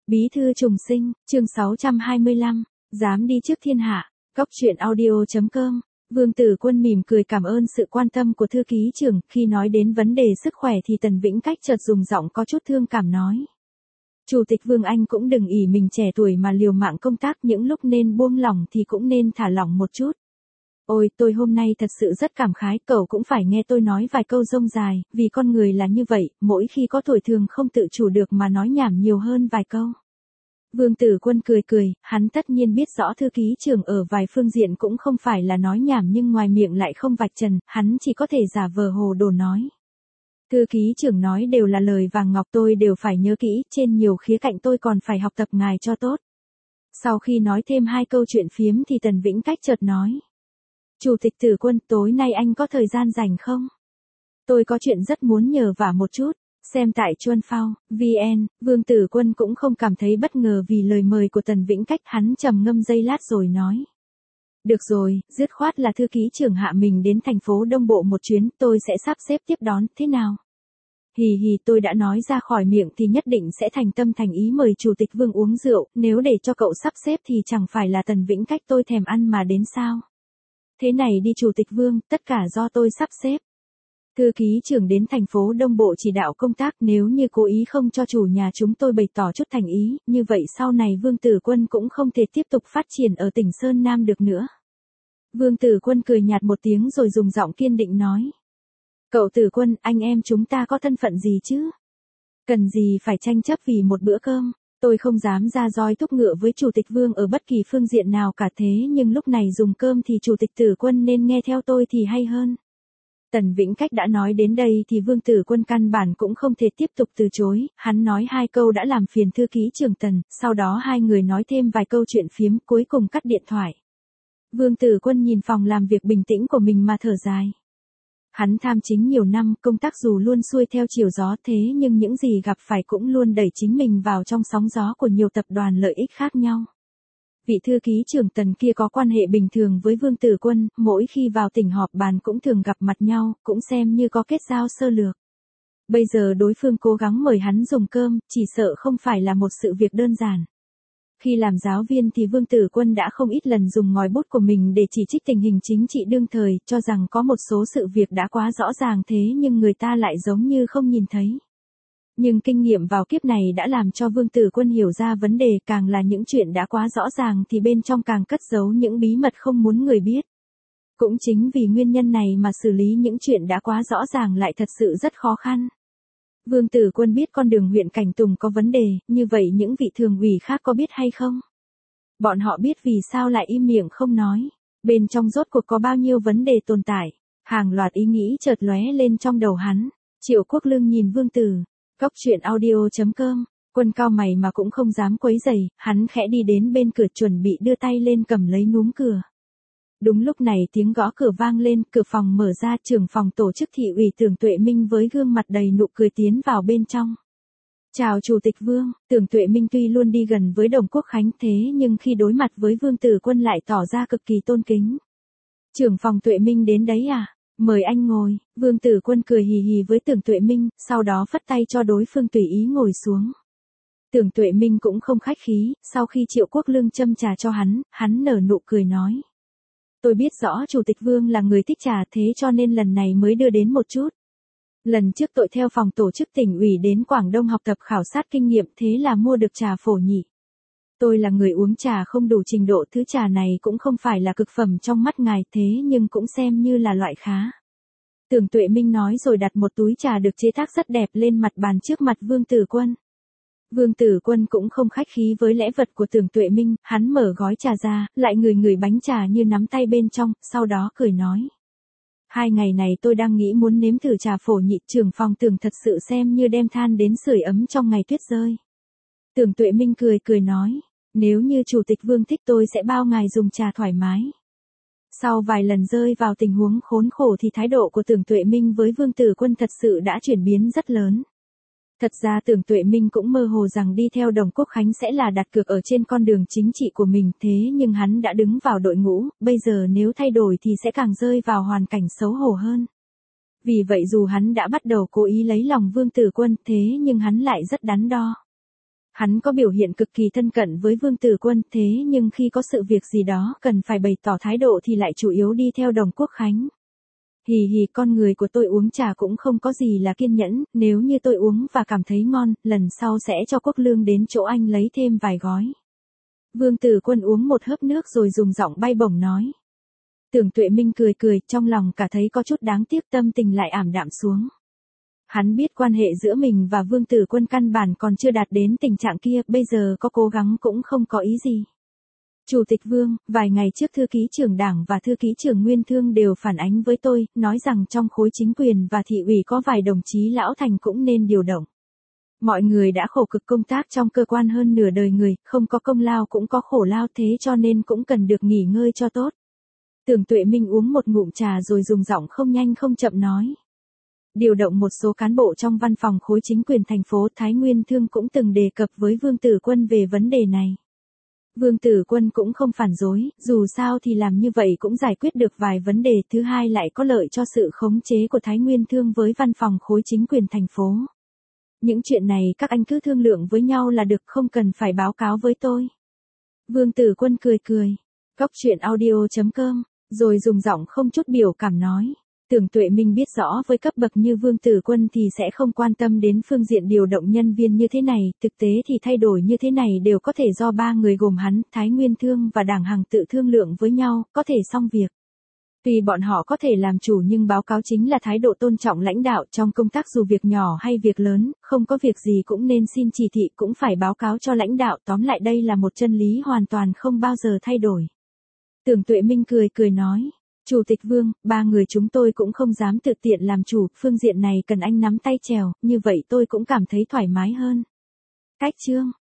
Bí thư trùng sinh, chương 625, dám đi trước thiên hạ, Cóc truyện audio.com. Vương Tử Quân mỉm cười cảm ơn sự quan tâm của thư ký trưởng, khi nói đến vấn đề sức khỏe thì Tần Vĩnh Cách chợt dùng giọng có chút thương cảm nói. Chủ tịch Vương anh cũng đừng ỷ mình trẻ tuổi mà liều mạng công tác, những lúc nên buông lỏng thì cũng nên thả lỏng một chút. Ôi, tôi hôm nay thật sự rất cảm khái, cậu cũng phải nghe tôi nói vài câu rông dài, vì con người là như vậy, mỗi khi có tuổi thường không tự chủ được mà nói nhảm nhiều hơn vài câu. Vương Tử Quân cười cười, hắn tất nhiên biết rõ thư ký trưởng ở vài phương diện cũng không phải là nói nhảm nhưng ngoài miệng lại không vạch trần, hắn chỉ có thể giả vờ hồ đồ nói. Thư ký trưởng nói đều là lời vàng ngọc, tôi đều phải nhớ kỹ, trên nhiều khía cạnh tôi còn phải học tập ngài cho tốt. Sau khi nói thêm hai câu chuyện phiếm thì Tần Vĩnh Cách chợt nói. Chủ tịch Tử Quân, tối nay anh có thời gian rảnh không? Tôi có chuyện rất muốn nhờ vả một chút. Xem tại Chuân Phao, VN, Vương Tử Quân cũng không cảm thấy bất ngờ vì lời mời của Tần Vĩnh Cách, hắn trầm ngâm giây lát rồi nói. Được rồi, dứt khoát là thư ký trưởng hạ mình đến thành phố Đông Bộ một chuyến, tôi sẽ sắp xếp tiếp đón, thế nào? Hì hì, tôi đã nói ra khỏi miệng thì nhất định sẽ thành tâm thành ý mời Chủ tịch Vương uống rượu, nếu để cho cậu sắp xếp thì chẳng phải là Tần Vĩnh Cách tôi thèm ăn mà đến sao? Thế này đi Chủ tịch Vương, tất cả do tôi sắp xếp. Thư ký trưởng đến thành phố Đông Bộ chỉ đạo công tác, nếu như cố ý không cho chủ nhà chúng tôi bày tỏ chút thành ý, như vậy sau này Vương Tử Quân cũng không thể tiếp tục phát triển ở tỉnh Sơn Nam được nữa. Vương Tử Quân cười nhạt một tiếng rồi dùng giọng kiên định nói. Cậu Tử Quân, anh em chúng ta có thân phận gì chứ? Cần gì phải tranh chấp vì một bữa cơm? Tôi không dám ra roi thúc ngựa với Chủ tịch Vương ở bất kỳ phương diện nào cả, thế nhưng lúc này dùng cơm thì Chủ tịch Tử Quân nên nghe theo tôi thì hay hơn. Tần Vĩnh Cách đã nói đến đây thì Vương Tử Quân căn bản cũng không thể tiếp tục từ chối, hắn nói hai câu đã làm phiền thư ký trưởng Tần, sau đó hai người nói thêm vài câu chuyện phiếm, cuối cùng cắt điện thoại. Vương Tử Quân nhìn phòng làm việc bình tĩnh của mình mà thở dài. Hắn tham chính nhiều năm, công tác dù luôn xuôi theo chiều gió, thế nhưng những gì gặp phải cũng luôn đẩy chính mình vào trong sóng gió của nhiều tập đoàn lợi ích khác nhau. Vị thư ký trưởng Tần kia có quan hệ bình thường với Vương Tử Quân, mỗi khi vào tỉnh họp bàn cũng thường gặp mặt nhau, cũng xem như có kết giao sơ lược. Bây giờ đối phương cố gắng mời hắn dùng cơm, chỉ sợ không phải là một sự việc đơn giản. Khi làm giáo viên thì Vương Tử Quân đã không ít lần dùng ngòi bút của mình để chỉ trích tình hình chính trị đương thời, cho rằng có một số sự việc đã quá rõ ràng thế nhưng người ta lại giống như không nhìn thấy. Nhưng kinh nghiệm vào kiếp này đã làm cho Vương Tử Quân hiểu ra vấn đề, càng là những chuyện đã quá rõ ràng thì bên trong càng cất giấu những bí mật không muốn người biết. Cũng chính vì nguyên nhân này mà xử lý những chuyện đã quá rõ ràng lại thật sự rất khó khăn. Vương Tử Quân biết con đường huyện Cảnh Tùng có vấn đề, như vậy những vị thường ủy khác có biết hay không? Bọn họ biết vì sao lại im miệng không nói. Bên trong rốt cuộc có bao nhiêu vấn đề tồn tại. Hàng loạt ý nghĩ chợt lóe lên trong đầu hắn. Triệu Quốc Lương nhìn Vương Tử. Cóc truyện audio.com, Quân cao mày mà cũng không dám quấy rầy, hắn khẽ đi đến bên cửa chuẩn bị đưa tay lên cầm lấy núm cửa. Đúng lúc này tiếng gõ cửa vang lên, cửa phòng mở ra, trưởng phòng tổ chức thị ủy Tưởng Tuệ Minh với gương mặt đầy nụ cười tiến vào bên trong. Chào Chủ tịch Vương, Tưởng Tuệ Minh tuy luôn đi gần với Đồng Quốc Khánh thế nhưng khi đối mặt với Vương Tử Quân lại tỏ ra cực kỳ tôn kính. Trưởng phòng Tuệ Minh đến đấy à? Mời anh ngồi, Vương Tử Quân cười hì hì với Tưởng Tuệ Minh, sau đó phất tay cho đối phương tùy ý ngồi xuống. Tưởng Tuệ Minh cũng không khách khí, sau khi Triệu Quốc Lương châm trà cho hắn nở nụ cười nói. Tôi biết rõ Chủ tịch Vương là người thích trà thế cho nên lần này mới đưa đến một chút. Lần trước tôi theo phòng tổ chức tỉnh ủy đến Quảng Đông học tập khảo sát kinh nghiệm thế là mua được trà phổ nhị. Tôi là người uống trà không đủ trình độ, thứ trà này cũng không phải là cực phẩm trong mắt ngài thế nhưng cũng xem như là loại khá. Tưởng Tuệ Minh nói rồi đặt một túi trà được chế tác rất đẹp lên mặt bàn trước mặt Vương Tử Quân. Vương Tử Quân cũng không khách khí với lễ vật của Tưởng Tuệ Minh, hắn mở gói trà ra, lại ngửi bánh trà như nắm tay bên trong, sau đó cười nói. 2 ngày này tôi đang nghĩ muốn nếm thử trà phổ nhị, trưởng phòng Tưởng thật sự xem như đem than đến sưởi ấm trong ngày tuyết rơi. Tưởng Tuệ Minh cười nói. Nếu như Chủ tịch Vương thích tôi sẽ bao ngài dùng trà thoải mái. Sau vài lần rơi vào tình huống khốn khổ thì thái độ của Tưởng Tuệ Minh với Vương Tử Quân thật sự đã chuyển biến rất lớn. Thật ra Tưởng Tuệ Minh cũng mơ hồ rằng đi theo Đồng Quốc Khánh sẽ là đặt cược ở trên con đường chính trị của mình, thế nhưng hắn đã đứng vào đội ngũ, bây giờ nếu thay đổi thì sẽ càng rơi vào hoàn cảnh xấu hổ hơn. Vì vậy dù hắn đã bắt đầu cố ý lấy lòng Vương Tử Quân thế nhưng hắn lại rất đắn đo. Hắn có biểu hiện cực kỳ thân cận với Vương Tử Quân, thế nhưng khi có sự việc gì đó cần phải bày tỏ thái độ thì lại chủ yếu đi theo Đồng Quốc Khánh. Hì hì, con người của tôi uống trà cũng không có gì là kiên nhẫn, nếu như tôi uống và cảm thấy ngon, lần sau sẽ cho Quốc Lương đến chỗ anh lấy thêm vài gói. Vương Tử Quân uống một hớp nước rồi dùng giọng bay bổng nói. Tưởng Tuệ Minh cười cười, trong lòng cả thấy có chút đáng tiếc, tâm tình lại ảm đạm xuống. Hắn biết quan hệ giữa mình và Vương Tử Quân căn bản còn chưa đạt đến tình trạng kia, bây giờ có cố gắng cũng không có ý gì. Chủ tịch Vương, vài ngày trước thư ký trưởng Đảng và thư ký trưởng Nguyên Thương đều phản ánh với tôi, nói rằng trong khối chính quyền và thị ủy có vài đồng chí lão thành cũng nên điều động. Mọi người đã khổ cực công tác trong cơ quan hơn nửa đời người, không có công lao cũng có khổ lao, thế cho nên cũng cần được nghỉ ngơi cho tốt. Tưởng Tuệ Minh uống một ngụm trà rồi dùng giọng không nhanh không chậm nói. Điều động một số cán bộ trong văn phòng khối chính quyền thành phố, Thái Nguyên Thương cũng từng đề cập với Vương Tử Quân về vấn đề này. Vương Tử Quân cũng không phản đối, dù sao thì làm như vậy cũng giải quyết được vài vấn đề, thứ hai lại có lợi cho sự khống chế của Thái Nguyên Thương với văn phòng khối chính quyền thành phố. Những chuyện này các anh cứ thương lượng với nhau là được, không cần phải báo cáo với tôi. Vương Tử Quân cười cười. Cóc truyện audio.com, rồi dùng giọng không chút biểu cảm nói. Tưởng Tuệ Minh biết rõ với cấp bậc như Vương Tử Quân thì sẽ không quan tâm đến phương diện điều động nhân viên như thế này, thực tế thì thay đổi như thế này đều có thể do ba người gồm hắn, Thái Nguyên Thương và Đảng Hằng tự thương lượng với nhau, có thể xong việc. Tuy bọn họ có thể làm chủ nhưng báo cáo chính là thái độ tôn trọng lãnh đạo trong công tác, dù việc nhỏ hay việc lớn, không có việc gì cũng nên xin chỉ thị, cũng phải báo cáo cho lãnh đạo, tóm lại đây là một chân lý hoàn toàn không bao giờ thay đổi. Tưởng Tuệ Minh cười cười nói. Chủ tịch Vương, ba người chúng tôi cũng không dám tự tiện làm chủ, phương diện này cần anh nắm tay chèo, như vậy tôi cũng cảm thấy thoải mái hơn. Cách chương